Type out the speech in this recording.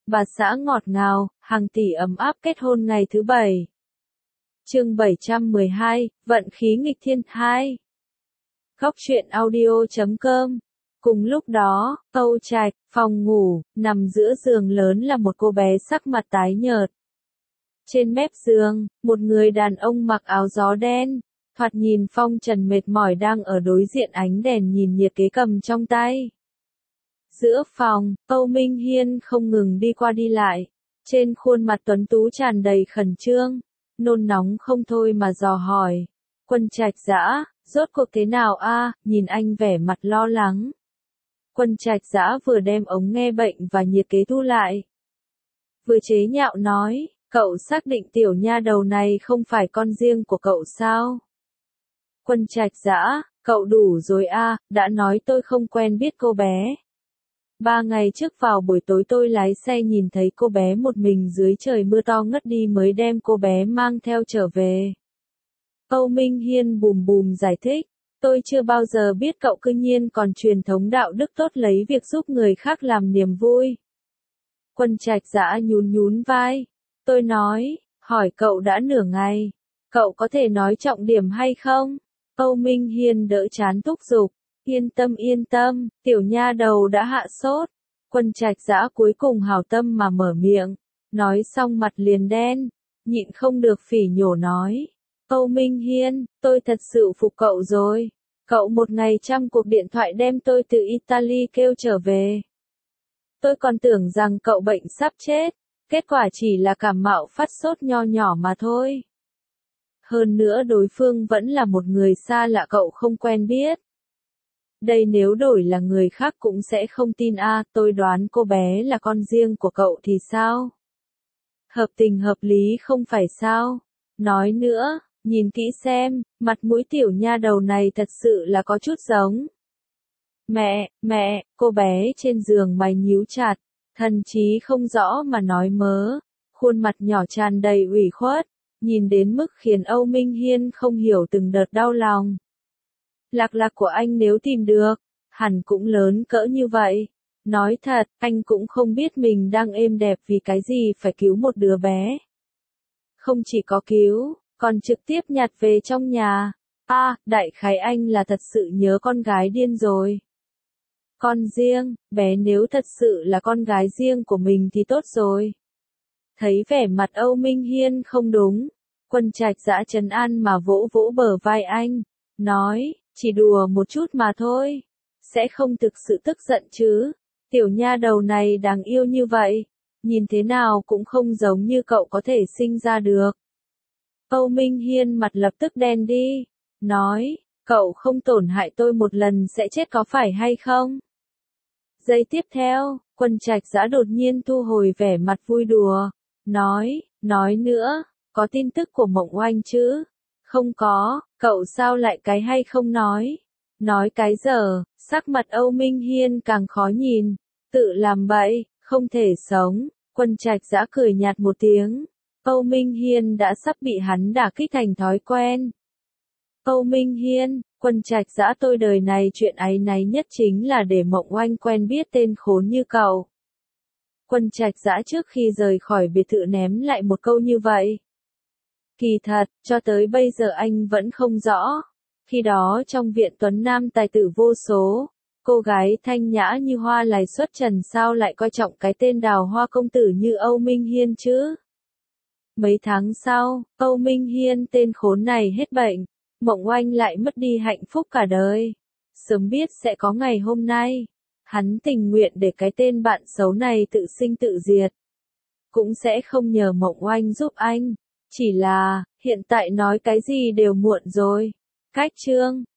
bà xã ngọt ngào, hàng tỷ ấm áp kết hôn ngày thứ 7. Chương 712, Vận khí nghịch thiên 2. Góc truyện audio.com. Cùng lúc đó, Âu Trạch, phòng ngủ, nằm giữa giường lớn là một cô bé sắc mặt tái nhợt. Trên mép giường, một người đàn ông mặc áo gió đen, thoạt nhìn phong trần mệt mỏi đang ở đối diện ánh đèn nhìn nhiệt kế cầm trong tay. Giữa phòng, Âu Minh Hiên không ngừng đi qua đi lại, trên khuôn mặt tuấn tú tràn đầy khẩn trương, nôn nóng không thôi mà dò hỏi. Quân Trạch Dã, rốt cuộc thế nào a? Nhìn anh vẻ mặt lo lắng. Quân Trạch Dã vừa đem ống nghe bệnh và nhiệt kế thu lại, vừa chế nhạo nói, cậu xác định tiểu nha đầu này không phải con riêng của cậu sao? Quân Trạch Dã, cậu đủ rồi a, đã nói tôi không quen biết cô bé. 3 ngày trước vào buổi tối tôi lái xe nhìn thấy cô bé một mình dưới trời mưa to ngất đi mới đem cô bé mang theo trở về. Âu Minh Hiên bùm bùm giải thích, tôi chưa bao giờ biết cậu cư nhiên còn truyền thống đạo đức tốt lấy việc giúp người khác làm niềm vui. Quân Trạch Dã nhún nhún vai, tôi nói, hỏi cậu đã nửa ngày, cậu có thể nói trọng điểm hay không? Âu Minh Hiên đỡ chán thúc giục, yên tâm, tiểu nha đầu đã hạ sốt. Quân Trạch Dã cuối cùng hảo tâm mà mở miệng, nói xong mặt liền đen, nhịn không được phỉ nhổ nói. Âu Minh Hiên, tôi thật sự phục cậu rồi. Cậu một ngày 100 cuộc điện thoại đem tôi từ Italy kêu trở về. Tôi còn tưởng rằng cậu bệnh sắp chết, kết quả chỉ là cảm mạo phát sốt nho nhỏ mà thôi. Hơn nữa đối phương vẫn là một người xa lạ cậu không quen biết. Đây nếu đổi là người khác cũng sẽ không tin a, tôi đoán cô bé là con riêng của cậu thì sao? Hợp tình hợp lý không phải sao? Nói nữa, nhìn kỹ xem, mặt mũi tiểu nha đầu này thật sự là có chút giống. Mẹ, cô bé trên giường mày nhíu chặt, thần trí không rõ mà nói mớ, khuôn mặt nhỏ tràn đầy ủy khuất, nhìn đến mức khiến Âu Minh Hiên không hiểu từng đợt đau lòng. Lạc của anh nếu tìm được, hẳn cũng lớn cỡ như vậy. Nói thật, anh cũng không biết mình đang êm đẹp vì cái gì phải cứu một đứa bé. Không chỉ có cứu, còn trực tiếp nhặt về trong nhà. Đại khái anh là thật sự nhớ con gái điên rồi. Con riêng, bé nếu thật sự là con gái riêng của mình thì tốt rồi. Thấy vẻ mặt Âu Minh Hiên không đúng, Quân Trạch Dã trấn an mà vỗ vỗ bờ vai anh, nói, chỉ đùa một chút mà thôi, sẽ không thực sự tức giận chứ, tiểu nha đầu này đáng yêu như vậy, nhìn thế nào cũng không giống như cậu có thể sinh ra được. Âu Minh Hiên mặt lập tức đen đi, nói, cậu không tổn hại tôi một lần sẽ chết có phải hay không? Giây tiếp theo, Quân Trạch Dã đột nhiên thu hồi vẻ mặt vui đùa, nói nữa, có tin tức của Mộng Oanh chứ? Không có, cậu sao lại cái hay không nói? Nói cái giờ, sắc mặt Âu Minh Hiên càng khó nhìn, tự làm bậy, không thể sống. Quân Trạch Dã cười nhạt một tiếng, Âu Minh Hiên đã sắp bị hắn đả kích thành thói quen. Âu Minh Hiên, Quân Trạch Dã tôi đời này chuyện áy náy nhất chính là để Mộng Oanh quen biết tên khốn như cậu. Quân Trạch Dã trước khi rời khỏi biệt thự ném lại một câu như vậy. Kỳ thật, cho tới bây giờ anh vẫn không rõ. Khi đó trong viện tuấn nam tài tử vô số, cô gái thanh nhã như hoa lài xuất trần sao lại coi trọng cái tên đào hoa công tử như Âu Minh Hiên chứ? Mấy tháng sau, Âu Minh Hiên tên khốn này hết bệnh, Mộng Oanh lại mất đi hạnh phúc cả đời. Sớm biết sẽ có ngày hôm nay, hắn tình nguyện để cái tên bạn xấu này tự sinh tự diệt. Cũng sẽ không nhờ Mộng Oanh giúp anh. Chỉ là, hiện tại nói cái gì đều muộn rồi. Cách chương